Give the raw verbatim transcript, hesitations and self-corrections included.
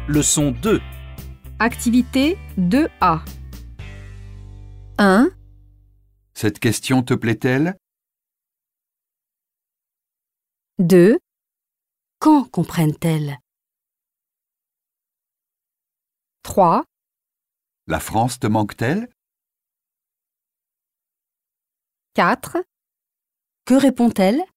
Leçon deux. Activité deux A. un. Cette question te plaît-elle? deux. Quand comprennent-elles? trois. La France te manque-t-elle? quatre. Que répond-elle?